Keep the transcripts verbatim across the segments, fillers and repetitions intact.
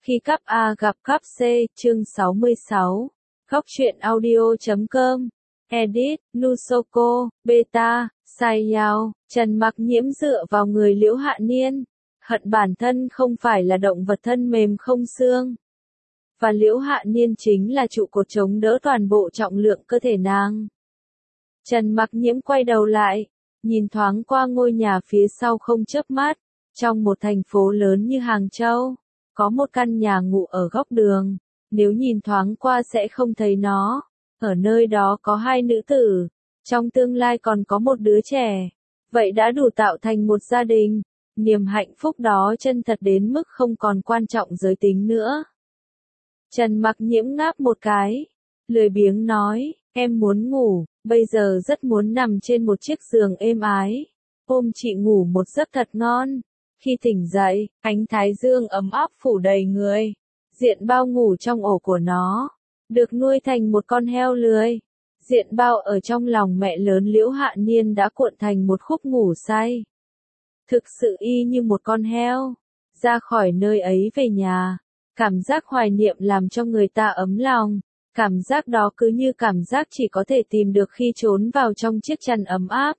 Khi cắp A gặp cắp C, chương sáu mươi sáu. Góc truyện audio chấm com. Edit, Nusoko, Beta, Sai Yao, Trần Mặc Nhiễm dựa vào người Liễu Hạ Niên. Hận bản thân không phải là động vật thân mềm không xương. Và Liễu Hạ Niên chính là trụ cột chống đỡ toàn bộ trọng lượng cơ thể nàng. Trần Mặc Nhiễm quay đầu lại, nhìn thoáng qua ngôi nhà phía sau không chớp mắt. Trong một thành phố lớn như Hàng Châu, có một căn nhà ngụ ở góc đường, nếu nhìn thoáng qua sẽ không thấy nó. Ở nơi đó có hai nữ tử, trong tương lai còn có một đứa trẻ. Vậy đã đủ tạo thành một gia đình. Niềm hạnh phúc đó chân thật đến mức không còn quan trọng giới tính nữa. Trần Mặc Nhiễm ngáp một cái, lười biếng nói, em muốn ngủ, bây giờ rất muốn nằm trên một chiếc giường êm ái, ôm chị ngủ một giấc thật ngon. Khi tỉnh dậy, ánh thái dương ấm áp phủ đầy người. Diện Bao ngủ trong ổ của nó, được nuôi thành một con heo lười. Diện Bao ở trong lòng mẹ lớn Liễu Hạ Niên đã cuộn thành một khúc ngủ say. Thực sự y như một con heo. Ra khỏi nơi ấy về nhà, cảm giác hoài niệm làm cho người ta ấm lòng. Cảm giác đó cứ như cảm giác chỉ có thể tìm được khi trốn vào trong chiếc chăn ấm áp.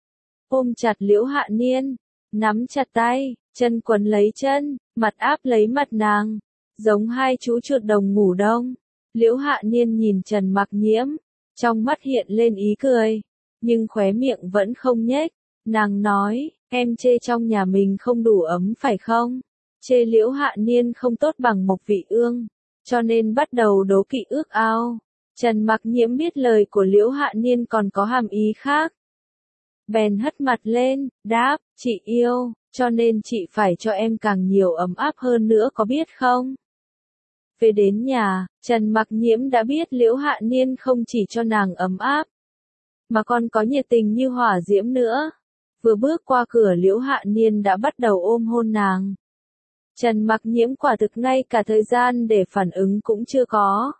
Ôm chặt Liễu Hạ Niên, nắm chặt tay, chân quấn lấy chân, mặt áp lấy mặt nàng, giống hai chú chuột đồng ngủ đông. Liễu Hạ Niên nhìn Trần Mặc Nhiễm, trong mắt hiện lên ý cười, nhưng khóe miệng vẫn không nhếch. Nàng nói, em chê trong nhà mình không đủ ấm phải không? Chê Liễu Hạ Niên không tốt bằng Mộc Vị Ương, cho nên bắt đầu đố kỵ ước ao. Trần Mặc Nhiễm biết lời của Liễu Hạ Niên còn có hàm ý khác. Bèn hất mặt lên, đáp, chị yêu, cho nên chị phải cho em càng nhiều ấm áp hơn nữa có biết không? Về đến nhà, Trần Mặc Nhiễm đã biết Liễu Hạ Niên không chỉ cho nàng ấm áp, mà còn có nhiệt tình như hỏa diễm nữa. Vừa bước qua cửa Liễu Hạ Niên đã bắt đầu ôm hôn nàng. Trần Mặc Nhiễm quả thực ngay cả thời gian để phản ứng cũng chưa có.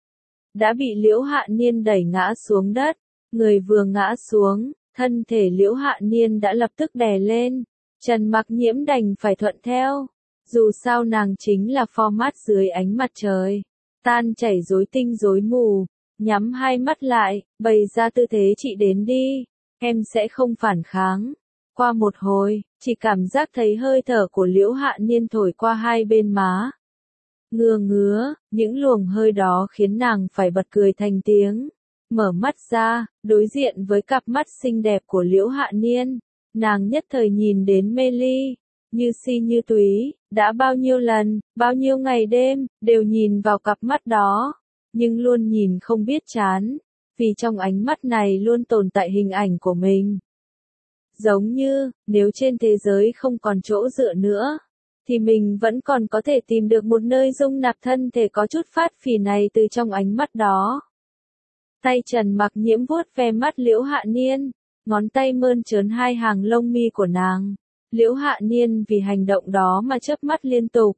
Đã bị Liễu Hạ Niên đẩy ngã xuống đất, người vừa ngã xuống, thân thể Liễu Hạ Niên đã lập tức đè lên. Trần Mặc Nhiễm đành phải thuận theo. Dù sao nàng chính là format dưới ánh mặt trời, tan chảy rối tinh rối mù. Nhắm hai mắt lại, bày ra tư thế chị đến đi, em sẽ không phản kháng. Qua một hồi, chỉ cảm giác thấy hơi thở của Liễu Hạ Niên thổi qua hai bên má. Ngứa ngứa, những luồng hơi đó khiến nàng phải bật cười thành tiếng. Mở mắt ra, đối diện với cặp mắt xinh đẹp của Liễu Hạ Niên, nàng nhất thời nhìn đến mê ly, như si như túy. Đã bao nhiêu lần, bao nhiêu ngày đêm, đều nhìn vào cặp mắt đó, nhưng luôn nhìn không biết chán, vì trong ánh mắt này luôn tồn tại hình ảnh của mình. Giống như, nếu trên thế giới không còn chỗ dựa nữa, thì mình vẫn còn có thể tìm được một nơi dung nạp thân thể có chút phát phì này từ trong ánh mắt đó. Tay Trần Mặc Nhiễm vuốt ve mắt Liễu Hạ Niên, ngón tay mơn trớn hai hàng lông mi của nàng. Liễu Hạ Niên vì hành động đó mà chớp mắt liên tục.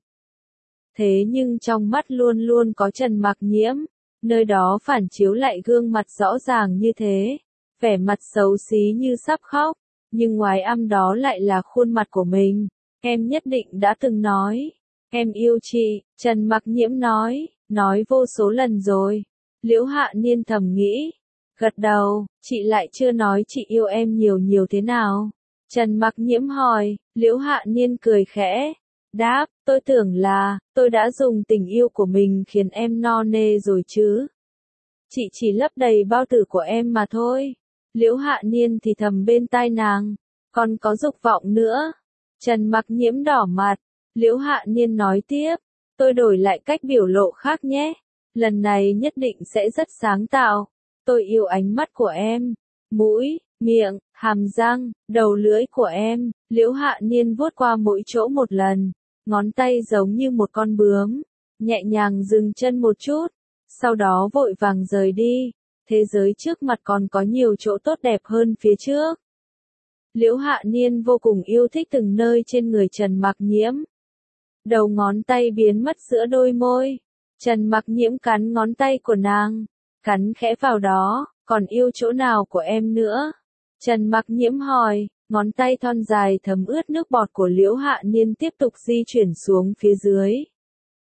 Thế nhưng trong mắt luôn luôn có Trần Mặc Nhiễm, nơi đó phản chiếu lại gương mặt rõ ràng như thế, vẻ mặt xấu xí như sắp khóc, nhưng ngoài âm đó lại là khuôn mặt của mình. Em nhất định đã từng nói, em yêu chị, Trần Mặc Nhiễm nói, nói vô số lần rồi. Liễu Hạ Niên thầm nghĩ, gật đầu, chị lại chưa nói chị yêu em nhiều nhiều thế nào? Trần Mặc Nhiễm hỏi. Liễu Hạ Niên cười khẽ, đáp, tôi tưởng là, tôi đã dùng tình yêu của mình khiến em no nê rồi chứ. Chị chỉ lấp đầy bao tử của em mà thôi. Liễu Hạ Niên thì thầm bên tai nàng, còn có dục vọng nữa. Trần Mặc Nhiễm đỏ mặt. Liễu Hạ Niên nói tiếp, tôi đổi lại cách biểu lộ khác nhé. Lần này nhất định sẽ rất sáng tạo. Tôi yêu ánh mắt của em, mũi, miệng, hàm răng, đầu lưỡi của em. Liễu Hạ Niên vuốt qua mỗi chỗ một lần, ngón tay giống như một con bướm, nhẹ nhàng dừng chân một chút, sau đó vội vàng rời đi. Thế giới trước mặt còn có nhiều chỗ tốt đẹp hơn phía trước. Liễu Hạ Niên vô cùng yêu thích từng nơi trên người Trần Mặc Nhiễm. Đầu ngón tay biến mất giữa đôi môi. Trần Mặc Nhiễm cắn ngón tay của nàng, cắn khẽ vào đó, còn yêu chỗ nào của em nữa? Trần Mặc Nhiễm hỏi. Ngón tay thon dài thấm ướt nước bọt của Liễu Hạ Niên tiếp tục di chuyển xuống phía dưới.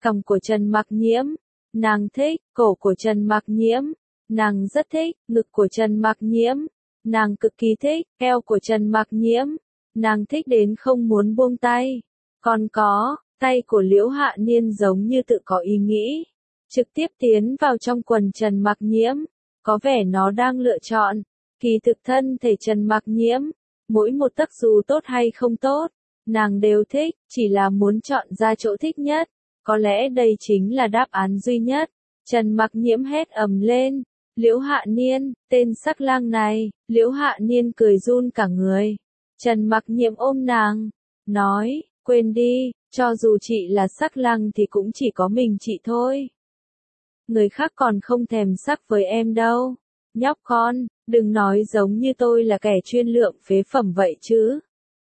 Cằm của Trần Mặc Nhiễm, nàng thích. Cổ của Trần Mặc Nhiễm, nàng rất thích. Ngực của Trần Mặc Nhiễm, nàng cực kỳ thích. Eo của Trần Mặc Nhiễm, nàng thích đến không muốn buông tay. Còn có, tay của Liễu Hạ Niên giống như tự có ý nghĩ, trực tiếp tiến vào trong quần Trần Mặc Nhiễm, có vẻ nó đang lựa chọn. Kỳ thực thân thể Trần Mặc Nhiễm, mỗi một tấc dù tốt hay không tốt, nàng đều thích, chỉ là muốn chọn ra chỗ thích nhất. Có lẽ đây chính là đáp án duy nhất. Trần Mặc Nhiễm hét ầm lên, Liễu Hạ Niên, tên sắc lang này. Liễu Hạ Niên cười run cả người. Trần Mặc Nhiễm ôm nàng, nói, quên đi, cho dù chị là sắc lang thì cũng chỉ có mình chị thôi. Người khác còn không thèm sắc với em đâu. Nhóc con, đừng nói giống như tôi là kẻ chuyên lượng phế phẩm vậy chứ.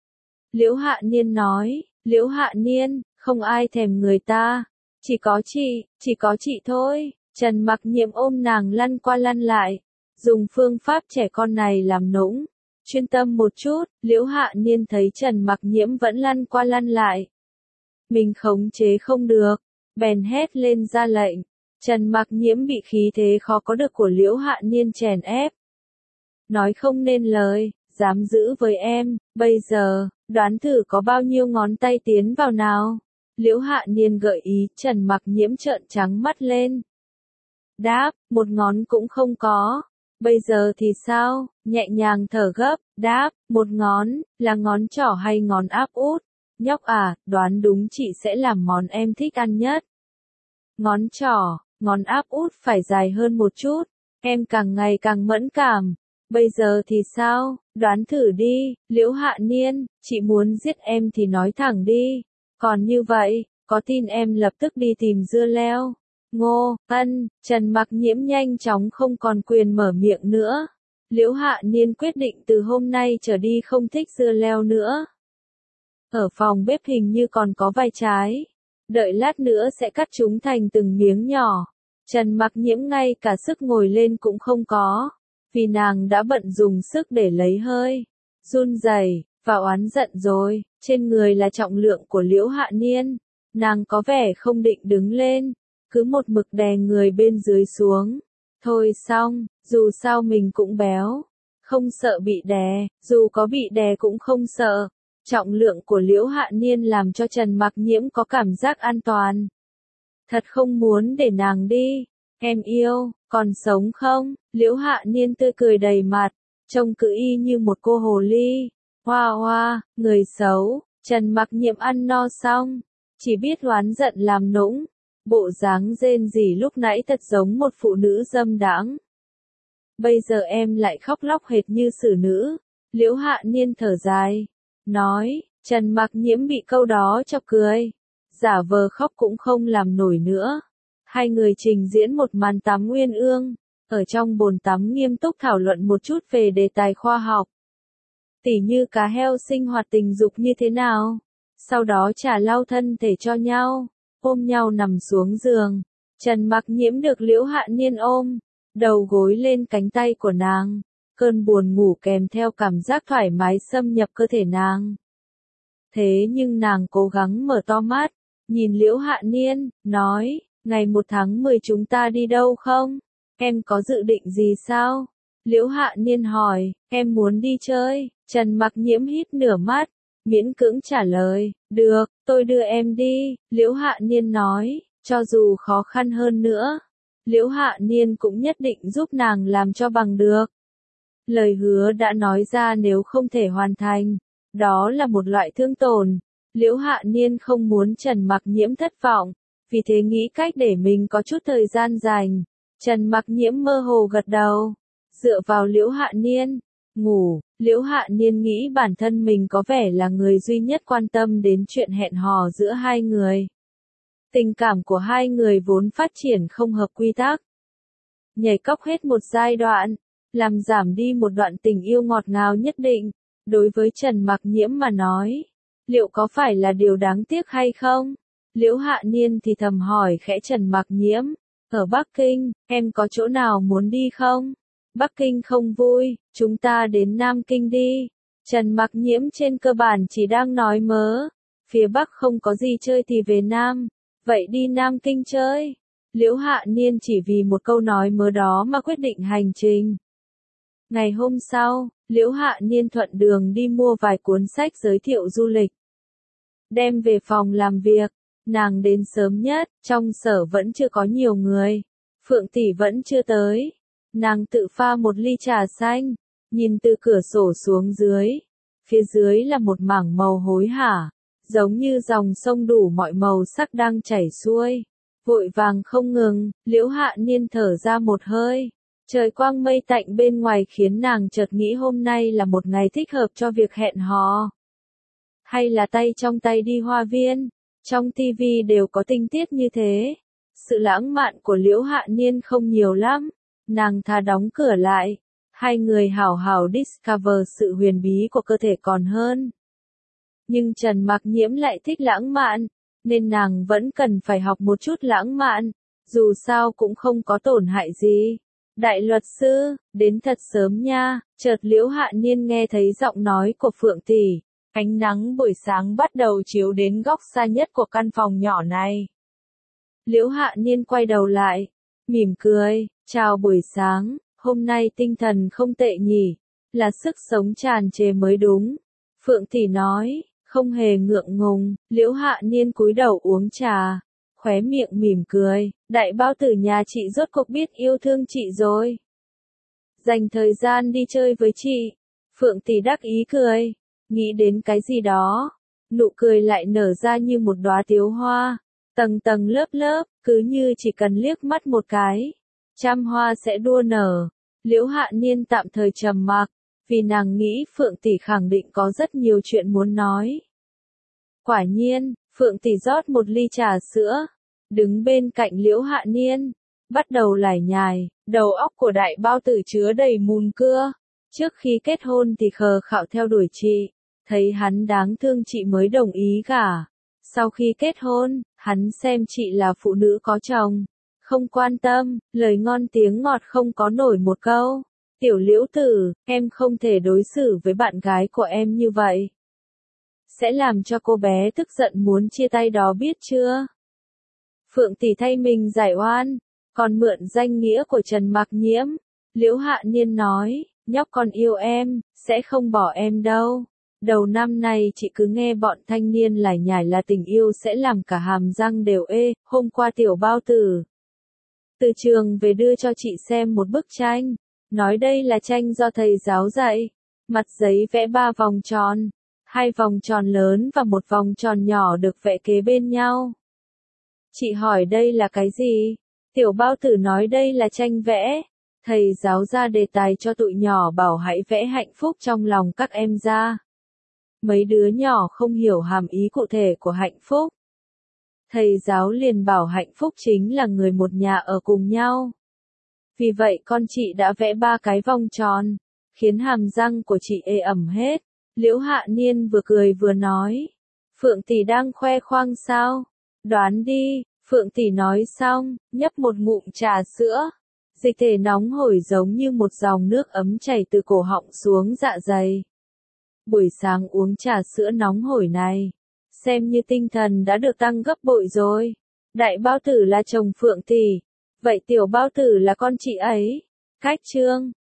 Liễu Hạ Niên nói, Liễu Hạ Niên, không ai thèm người ta. Chỉ có chị, chỉ có chị thôi. Trần Mặc Nhiễm ôm nàng lăn qua lăn lại, dùng phương pháp trẻ con này làm nũng. Chuyên tâm một chút, Liễu Hạ Niên thấy Trần Mặc Nhiễm vẫn lăn qua lăn lại. Mình khống chế không được, bèn hét lên ra lệnh. Trần Mặc Nhiễm bị khí thế khó có được của Liễu Hạ Niên chèn ép. Nói không nên lời, dám giữ với em, bây giờ, đoán thử có bao nhiêu ngón tay tiến vào nào. Liễu Hạ Niên gợi ý, Trần Mặc Nhiễm trợn trắng mắt lên. Đáp, một ngón cũng không có. Bây giờ thì sao? Nhẹ nhàng thở gấp, đáp, một ngón, là ngón trỏ hay ngón áp út? Nhóc à, đoán đúng chị sẽ làm món em thích ăn nhất. Ngón trỏ, ngón áp út phải dài hơn một chút, em càng ngày càng mẫn cảm. Bây giờ thì sao? Đoán thử đi, Liễu Hạ Niên, chị muốn giết em thì nói thẳng đi. Còn như vậy, có tin em lập tức đi tìm dưa leo? Ngô, ân, Trần Mặc Nhiễm nhanh chóng không còn quyền mở miệng nữa. Liễu Hạ Niên quyết định từ hôm nay trở đi không thích dưa leo nữa. Ở phòng bếp hình như còn có vài trái. Đợi lát nữa sẽ cắt chúng thành từng miếng nhỏ. Trần Mặc Nhiễm ngay cả sức ngồi lên cũng không có. Vì nàng đã bận dùng sức để lấy hơi. Run rẩy, và oán giận rồi. Trên người là trọng lượng của Liễu Hạ Niên. Nàng có vẻ không định đứng lên. Cứ một mực đè người bên dưới xuống. Thôi xong, dù sao mình cũng béo. Không sợ bị đè, dù có bị đè cũng không sợ. Trọng lượng của Liễu Hạ Niên làm cho Trần Mặc Nhiễm có cảm giác an toàn. Thật không muốn để nàng đi. Em yêu, còn sống không? Liễu Hạ Niên tươi cười đầy mặt, trông cứ y như một cô hồ ly. Hoa hoa, người xấu. Trần Mặc Nhiễm ăn no xong, chỉ biết oán giận làm nũng. Bộ dáng rên rỉ lúc nãy thật giống một phụ nữ dâm đãng. Bây giờ em lại khóc lóc hệt như xử nữ. Liễu Hạ Niên thở dài, nói, Trần Mặc Nhiễm bị câu đó chọc cười. Giả vờ khóc cũng không làm nổi nữa. Hai người trình diễn một màn tắm uyên ương. Ở trong bồn tắm nghiêm túc thảo luận một chút về đề tài khoa học. Tỉ như cá heo sinh hoạt tình dục như thế nào. Sau đó trả lau thân thể cho nhau. Ôm nhau nằm xuống giường. Trần Mặc Nhiễm được Liễu Hạ Niên ôm. Đầu gối lên cánh tay của nàng. Cơn buồn ngủ kèm theo cảm giác thoải mái xâm nhập cơ thể nàng. Thế nhưng nàng cố gắng mở to mắt. Nhìn Liễu Hạ Niên, nói, ngày một tháng mười chúng ta đi đâu không? Em có dự định gì sao? Liễu Hạ Niên hỏi, em muốn đi chơi. Trần Mặc Nhiễm hít nửa mắt, miễn cưỡng trả lời, được, tôi đưa em đi. Liễu Hạ Niên nói, cho dù khó khăn hơn nữa, Liễu Hạ Niên cũng nhất định giúp nàng làm cho bằng được. Lời hứa đã nói ra nếu không thể hoàn thành, đó là một loại thương tổn. Liễu Hạ Niên không muốn Trần Mặc Nhiễm thất vọng, vì thế nghĩ cách để mình có chút thời gian dành. Trần Mặc Nhiễm mơ hồ gật đầu, dựa vào Liễu Hạ Niên, ngủ. Liễu Hạ Niên nghĩ bản thân mình có vẻ là người duy nhất quan tâm đến chuyện hẹn hò giữa hai người. Tình cảm của hai người vốn phát triển không hợp quy tắc. Nhảy cóc hết một giai đoạn, làm giảm đi một đoạn tình yêu ngọt ngào nhất định. Đối với Trần Mặc Nhiễm mà nói, liệu có phải là điều đáng tiếc hay không? Liễu Hạ Niên thì thầm hỏi khẽ Trần Mặc Nhiễm, ở Bắc Kinh, em có chỗ nào muốn đi không? Bắc Kinh không vui, chúng ta đến Nam Kinh đi. Trần Mặc Nhiễm trên cơ bản chỉ đang nói mớ, phía Bắc không có gì chơi thì về Nam. Vậy đi Nam Kinh chơi. Liễu Hạ Niên chỉ vì một câu nói mớ đó mà quyết định hành trình. Ngày hôm sau, Liễu Hạ Niên thuận đường đi mua vài cuốn sách giới thiệu du lịch. Đem về phòng làm việc, nàng đến sớm nhất, trong sở vẫn chưa có nhiều người. Phượng tỷ vẫn chưa tới. Nàng tự pha một ly trà xanh, nhìn từ cửa sổ xuống dưới. Phía dưới là một mảng màu hối hả, giống như dòng sông đủ mọi màu sắc đang chảy xuôi. Vội vàng không ngừng, Liễu Hạ Niên thở ra một hơi. Trời quang mây tạnh bên ngoài khiến nàng chợt nghĩ hôm nay là một ngày thích hợp cho việc hẹn hò. Hay là tay trong tay đi hoa viên, trong tivi đều có tình tiết như thế. Sự lãng mạn của Liễu Hạ Niên không nhiều lắm, nàng thà đóng cửa lại. Hai người hảo hảo discover sự huyền bí của cơ thể còn hơn. Nhưng Trần Mặc Nhiễm lại thích lãng mạn, nên nàng vẫn cần phải học một chút lãng mạn, dù sao cũng không có tổn hại gì. Đại luật sư, đến thật sớm nha, chợt Liễu Hạ Niên nghe thấy giọng nói của Phượng tỷ. Ánh nắng buổi sáng bắt đầu chiếu đến góc xa nhất của căn phòng nhỏ này. Liễu Hạ Niên quay đầu lại, mỉm cười, chào buổi sáng, hôm nay tinh thần không tệ nhỉ, là sức sống tràn trề mới đúng. Phượng tỷ nói, không hề ngượng ngùng, Liễu Hạ Niên cúi đầu uống trà, khóe miệng mỉm cười, đại bao tử nhà chị rốt cuộc biết yêu thương chị rồi. Dành thời gian đi chơi với chị, Phượng tỷ đắc ý cười, nghĩ đến cái gì đó, nụ cười lại nở ra như một đóa tiếu hoa, tầng tầng lớp lớp, cứ như chỉ cần liếc mắt một cái, trăm hoa sẽ đua nở. Liễu Hạ Niên tạm thời trầm mặc, vì nàng nghĩ Phượng tỷ khẳng định có rất nhiều chuyện muốn nói. Quả nhiên, Phượng tỷ rót một ly trà sữa, đứng bên cạnh Liễu Hạ Niên, bắt đầu lải nhải, đầu óc của đại bao tử chứa đầy mùn cưa. Trước khi kết hôn thì khờ khạo theo đuổi chị, thấy hắn đáng thương chị mới đồng ý gả. Sau khi kết hôn, hắn xem chị là phụ nữ có chồng, không quan tâm, lời ngon tiếng ngọt không có nổi một câu. Tiểu Liễu tử, em không thể đối xử với bạn gái của em như vậy. Sẽ làm cho cô bé tức giận muốn chia tay đó biết chưa? Phượng tỷ thay mình giải oan, còn mượn danh nghĩa của Trần Mặc Nhiễm. Liễu Hạ Niên nói, nhóc con yêu em, sẽ không bỏ em đâu. Đầu năm này chị cứ nghe bọn thanh niên lải nhải là tình yêu sẽ làm cả hàm răng đều ê. Hôm qua tiểu bao tử từ trường về đưa cho chị xem một bức tranh, nói đây là tranh do thầy giáo dạy. Mặt giấy vẽ ba vòng tròn, hai vòng tròn lớn và một vòng tròn nhỏ được vẽ kế bên nhau. Chị hỏi đây là cái gì? Tiểu bao tử nói đây là tranh vẽ. Thầy giáo ra đề tài cho tụi nhỏ bảo hãy vẽ hạnh phúc trong lòng các em ra. Mấy đứa nhỏ không hiểu hàm ý cụ thể của hạnh phúc. Thầy giáo liền bảo hạnh phúc chính là người một nhà ở cùng nhau. Vì vậy con chị đã vẽ ba cái vòng tròn, khiến hàm răng của chị ê ẩm hết. Liễu Hạ Niên vừa cười vừa nói, Phượng tỷ đang khoe khoang sao? Đoán đi. Phượng tỷ nói xong, nhấp một ngụm trà sữa. Dịch thể nóng hổi giống như một dòng nước ấm chảy từ cổ họng xuống dạ dày. Buổi sáng uống trà sữa nóng hổi này, xem như tinh thần đã được tăng gấp bội rồi. Đại bao tử là chồng Phượng tỷ, vậy tiểu bao tử là con chị ấy. Cách chương